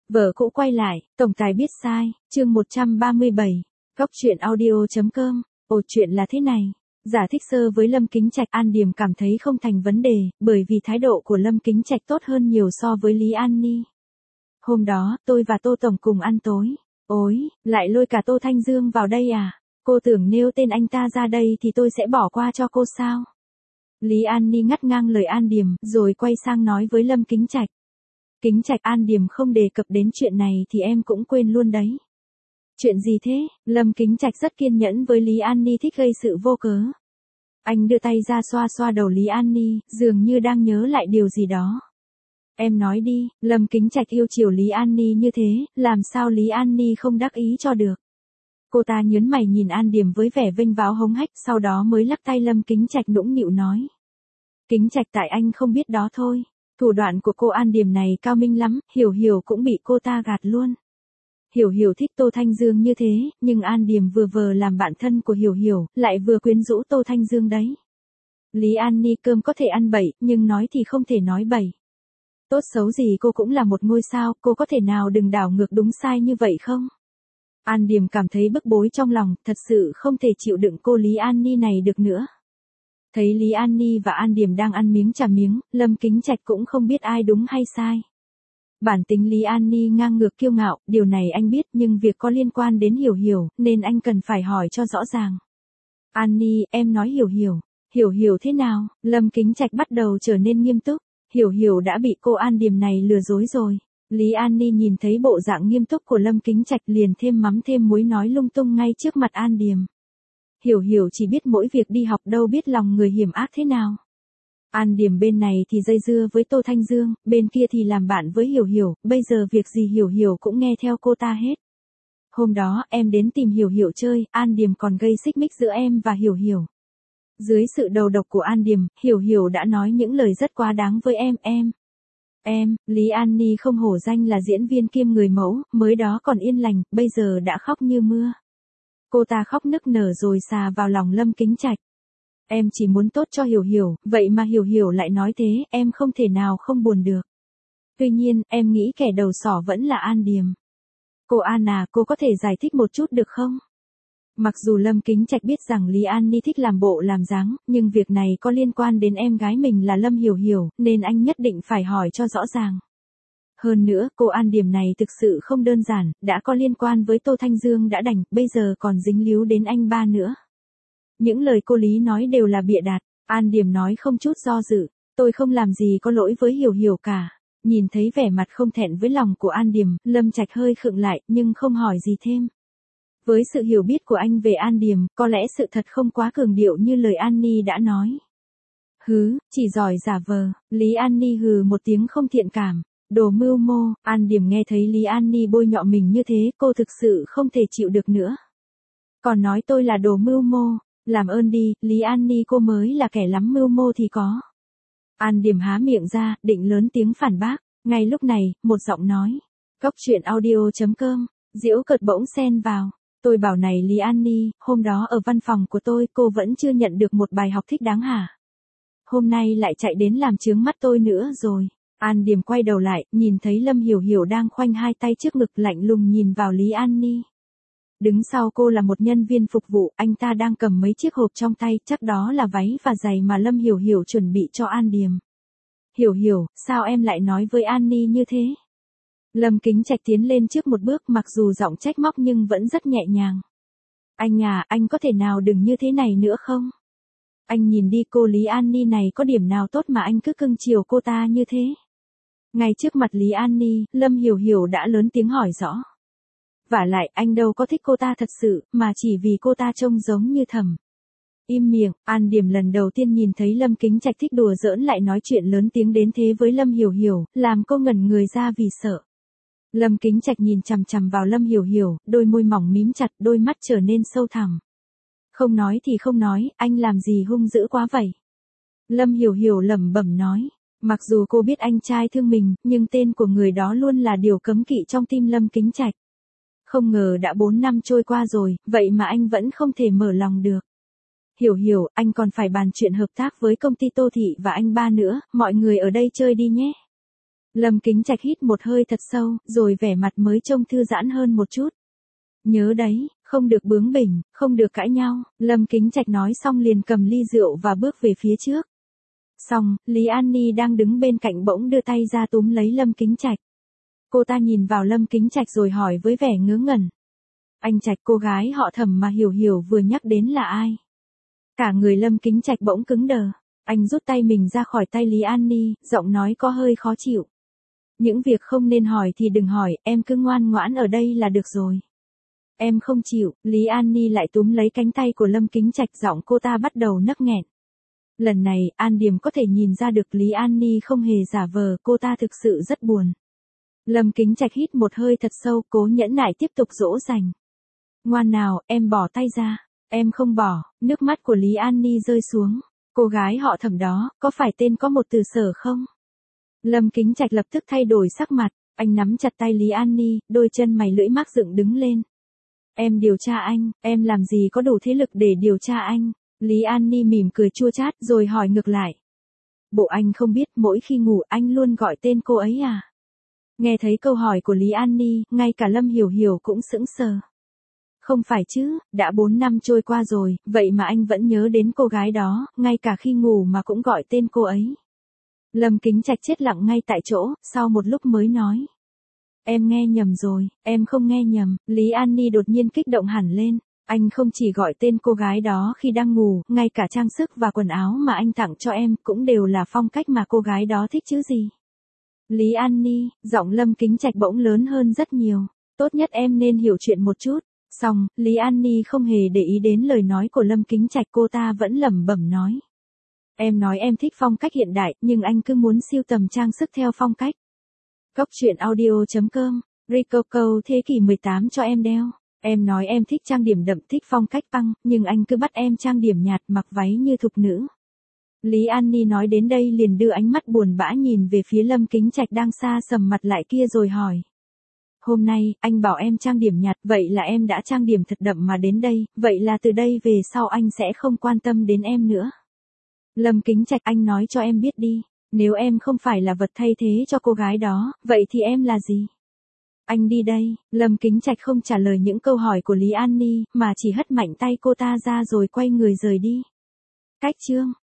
Vợ cũ quay lại, tổng tài biết sai, chương 137, Góc truyện audio.com, chuyện là thế này. Giả thích sơ với Lâm Kính Trạch, An Điềm cảm thấy không thành vấn đề, bởi vì thái độ của Lâm Kính Trạch tốt hơn nhiều so với Lý An Ni. Hôm đó, tôi và Tô Tổng cùng ăn tối. Ôi, lại lôi cả Tô Thanh Dương vào đây à? Cô tưởng nêu tên anh ta ra đây thì tôi sẽ bỏ qua cho cô sao? Lý An Ni ngắt ngang lời An Điềm, rồi quay sang nói với Lâm Kính Trạch. Kính Trạch, An Điềm không đề cập đến chuyện này thì em cũng quên luôn đấy. Chuyện gì thế? Lâm Kính Trạch rất kiên nhẫn với Lý An Ni, thích gây sự vô cớ. Anh đưa tay ra xoa xoa đầu Lý An Ni, dường như đang nhớ lại điều gì đó. Em nói đi. Lâm Kính Trạch yêu chiều Lý An Ni như thế, làm sao Lý An Ni không đắc ý cho được. Cô ta nhớn mày nhìn An Điềm với vẻ vênh váo hống hách, sau đó mới lắc tay Lâm Kính Trạch nũng nịu nói. Kính Trạch, tại anh không biết đó thôi. Thủ đoạn của cô An Điềm này cao minh lắm, Hiểu Hiểu cũng bị cô ta gạt luôn. Hiểu Hiểu thích Tô Thanh Dương như thế, nhưng An Điềm vừa vờ làm bạn thân của Hiểu Hiểu, lại vừa quyến rũ Tô Thanh Dương đấy. Lý An Ni, cơm có thể ăn bậy, nhưng nói thì không thể nói bậy. Tốt xấu gì cô cũng là một ngôi sao, cô có thể nào đừng đảo ngược đúng sai như vậy không? An Điềm cảm thấy bức bối trong lòng, thật sự không thể chịu đựng cô Lý An Ni này được nữa. Thấy Lý An Ni và An Điềm đang ăn miếng trả miếng, Lâm Kính Trạch cũng không biết ai đúng hay sai. Bản tính Lý An Ni ngang ngược kiêu ngạo, điều này anh biết, nhưng việc có liên quan đến Hiểu Hiểu, nên anh cần phải hỏi cho rõ ràng. An Ni, em nói Hiểu Hiểu. Hiểu Hiểu thế nào? Lâm Kính Trạch bắt đầu trở nên nghiêm túc. Hiểu Hiểu đã bị cô An Điềm này lừa dối rồi. Lý An Ni nhìn thấy bộ dạng nghiêm túc của Lâm Kính Trạch liền thêm mắm thêm muối nói lung tung ngay trước mặt An Điềm. Hiểu Hiểu chỉ biết mỗi việc đi học, đâu biết lòng người hiểm ác thế nào. An Điềm bên này thì dây dưa với Tô Thanh Dương, bên kia thì làm bạn với Hiểu Hiểu, bây giờ việc gì Hiểu Hiểu cũng nghe theo cô ta hết. Hôm đó, em đến tìm Hiểu Hiểu chơi, An Điềm còn gây xích mích giữa em và Hiểu Hiểu. Dưới sự đầu độc của An Điềm, Hiểu Hiểu đã nói những lời rất quá đáng với em. Lý An Ni không hổ danh là diễn viên kiêm người mẫu, mới đó còn yên lành, bây giờ đã khóc như mưa. Cô ta khóc nức nở rồi xà vào lòng Lâm Kính Trạch. Em chỉ muốn tốt cho Hiểu Hiểu, vậy mà Hiểu Hiểu lại nói thế, em không thể nào không buồn được. Tuy nhiên, em nghĩ kẻ đầu sỏ vẫn là An Điềm. Cô An à, cô có thể giải thích một chút được không? Mặc dù Lâm Kính Trạch biết rằng Lý An Ni thích làm bộ làm dáng, nhưng việc này có liên quan đến em gái mình là Lâm Hiểu Hiểu, nên anh nhất định phải hỏi cho rõ ràng. Hơn nữa, cô An Điềm này thực sự không đơn giản, đã có liên quan với Tô Thanh Dương đã đành, bây giờ còn dính líu đến anh ba nữa. Những lời cô Lý nói đều là bịa đặt. An Điềm nói không chút do dự. Tôi không làm gì có lỗi với Hiểu Hiểu cả. Nhìn thấy vẻ mặt không thẹn với lòng của An Điềm, Lâm Trạch hơi khựng lại, nhưng không hỏi gì thêm. Với sự hiểu biết của anh về An Điềm, có lẽ sự thật không quá cường điệu như lời An Ni đã nói. Hứ, chỉ giỏi giả vờ. Lý An Ni hừ một tiếng không thiện cảm. Đồ mưu mô. An Điềm nghe thấy Lý An Ni bôi nhọ mình như thế, cô thực sự không thể chịu được nữa. Còn nói tôi là đồ mưu mô. Làm ơn đi, Lý An Ni, cô mới là kẻ lắm mưu mô thì có. An Điềm há miệng ra, định lớn tiếng phản bác. Ngay lúc này, một giọng nói. Góc truyện audio.com, giễu cợt bỗng xen vào. Tôi bảo này Lý An Ni, hôm đó ở văn phòng của tôi, cô vẫn chưa nhận được một bài học thích đáng hả? Hôm nay lại chạy đến làm chướng mắt tôi nữa rồi. An Điềm quay đầu lại, nhìn thấy Lâm Hiểu Hiểu đang khoanh hai tay trước ngực lạnh lùng nhìn vào Lý An Ni. Đứng sau cô là một nhân viên phục vụ, anh ta đang cầm mấy chiếc hộp trong tay, chắc đó là váy và giày mà Lâm Hiểu Hiểu chuẩn bị cho An Điềm. Hiểu Hiểu, sao em lại nói với An Ni như thế? Lâm Kính Trạch tiến lên trước một bước, mặc dù giọng trách móc nhưng vẫn rất nhẹ nhàng. Anh à, anh có thể nào đừng như thế này nữa không? Anh nhìn đi, cô Lý An Ni này có điểm nào tốt mà anh cứ cưng chiều cô ta như thế? Ngay trước mặt Lý An Ni, Lâm Hiểu Hiểu đã lớn tiếng hỏi rõ. Vả lại, anh đâu có thích cô ta thật sự, mà chỉ vì cô ta trông giống như Thẩm. Im miệng. An Điềm lần đầu tiên nhìn thấy Lâm Kính Trạch thích đùa giỡn lại nói chuyện lớn tiếng đến thế với Lâm Hiểu Hiểu, làm cô ngẩn người ra vì sợ. Lâm Kính Trạch nhìn chằm chằm vào Lâm Hiểu Hiểu, đôi môi mỏng mím chặt, đôi mắt trở nên sâu thẳm. Không nói thì không nói, anh làm gì hung dữ quá vậy? Lâm Hiểu Hiểu lẩm bẩm nói. Mặc dù cô biết anh trai thương mình, nhưng tên của người đó luôn là điều cấm kỵ trong tim Lâm Kính Trạch. Không ngờ đã 4 năm trôi qua rồi, vậy mà anh vẫn không thể mở lòng được. Hiểu Hiểu, anh còn phải bàn chuyện hợp tác với công ty Tô Thị và anh ba nữa, mọi người ở đây chơi đi nhé. Lâm Kính Trạch hít một hơi thật sâu, rồi vẻ mặt mới trông thư giãn hơn một chút. Nhớ đấy, không được bướng bỉnh, không được cãi nhau, Lâm Kính Trạch nói xong liền cầm ly rượu và bước về phía trước. Xong, Lý An Ni đang đứng bên cạnh bỗng đưa tay ra túm lấy Lâm Kính Trạch. Cô ta nhìn vào Lâm Kính Trạch rồi hỏi với vẻ ngớ ngẩn. Anh Trạch, cô gái họ Thẩm mà Hiểu Hiểu vừa nhắc đến là ai? Cả người Lâm Kính Trạch bỗng cứng đờ. Anh rút tay mình ra khỏi tay Lý An Ni, giọng nói có hơi khó chịu. Những việc không nên hỏi thì đừng hỏi, em cứ ngoan ngoãn ở đây là được rồi. Em không chịu, Lý An Ni lại túm lấy cánh tay của Lâm Kính Trạch, giọng cô ta bắt đầu nấc nghẹn. Lần này, An Điềm có thể nhìn ra được Lý An Ni không hề giả vờ, cô ta thực sự rất buồn. Lâm Kính Trạch hít một hơi thật sâu, cố nhẫn nại tiếp tục dỗ dành. Ngoan nào, em bỏ tay ra. Em không bỏ, nước mắt của Lý An Ni rơi xuống. Cô gái họ Thẩm đó, có phải tên có một từ Sở không? Lâm Kính Trạch lập tức thay đổi sắc mặt, anh nắm chặt tay Lý An Ni, đôi chân mày lưỡi mác dựng đứng lên. Em điều tra anh, em làm gì có đủ thế lực để điều tra anh? Lý An Ni mỉm cười chua chát rồi hỏi ngược lại. Bộ anh không biết mỗi khi ngủ anh luôn gọi tên cô ấy à? Nghe thấy câu hỏi của Lý An Ni, ngay cả Lâm Hiểu Hiểu cũng sững sờ. Không phải chứ, đã 4 năm trôi qua rồi, vậy mà anh vẫn nhớ đến cô gái đó, ngay cả khi ngủ mà cũng gọi tên cô ấy. Lâm Kính Trạch chết lặng ngay tại chỗ, sau một lúc mới nói. Em nghe nhầm rồi, em không nghe nhầm, Lý An Ni đột nhiên kích động hẳn lên. Anh không chỉ gọi tên cô gái đó khi đang ngủ, ngay cả trang sức và quần áo mà anh tặng cho em cũng đều là phong cách mà cô gái đó thích chứ gì. Lý An Ni, giọng Lâm Kính Trạch bỗng lớn hơn rất nhiều. Tốt nhất em nên hiểu chuyện một chút. Xong, Lý An Ni không hề để ý đến lời nói của Lâm Kính Trạch, cô ta vẫn lẩm bẩm nói. Em nói em thích phong cách hiện đại, nhưng anh cứ muốn sưu tầm trang sức theo phong cách. Cóc truyện audio.com, Ricoco thế kỷ 18 cho em đeo. Em nói em thích trang điểm đậm, thích phong cách punk, nhưng anh cứ bắt em trang điểm nhạt, mặc váy như thục nữ. Lý An Ni nói đến đây liền đưa ánh mắt buồn bã nhìn về phía Lâm Kính Trạch đang xa sầm mặt lại kia rồi hỏi. Hôm nay, anh bảo em trang điểm nhạt, vậy là em đã trang điểm thật đậm mà đến đây, vậy là từ đây về sau anh sẽ không quan tâm đến em nữa. Lâm Kính Trạch, anh nói cho em biết đi, nếu em không phải là vật thay thế cho cô gái đó, vậy thì em là gì? Anh đi đây, Lâm Kính Trạch không trả lời những câu hỏi của Lý An Ni, mà chỉ hất mạnh tay cô ta ra rồi quay người rời đi. Cách chương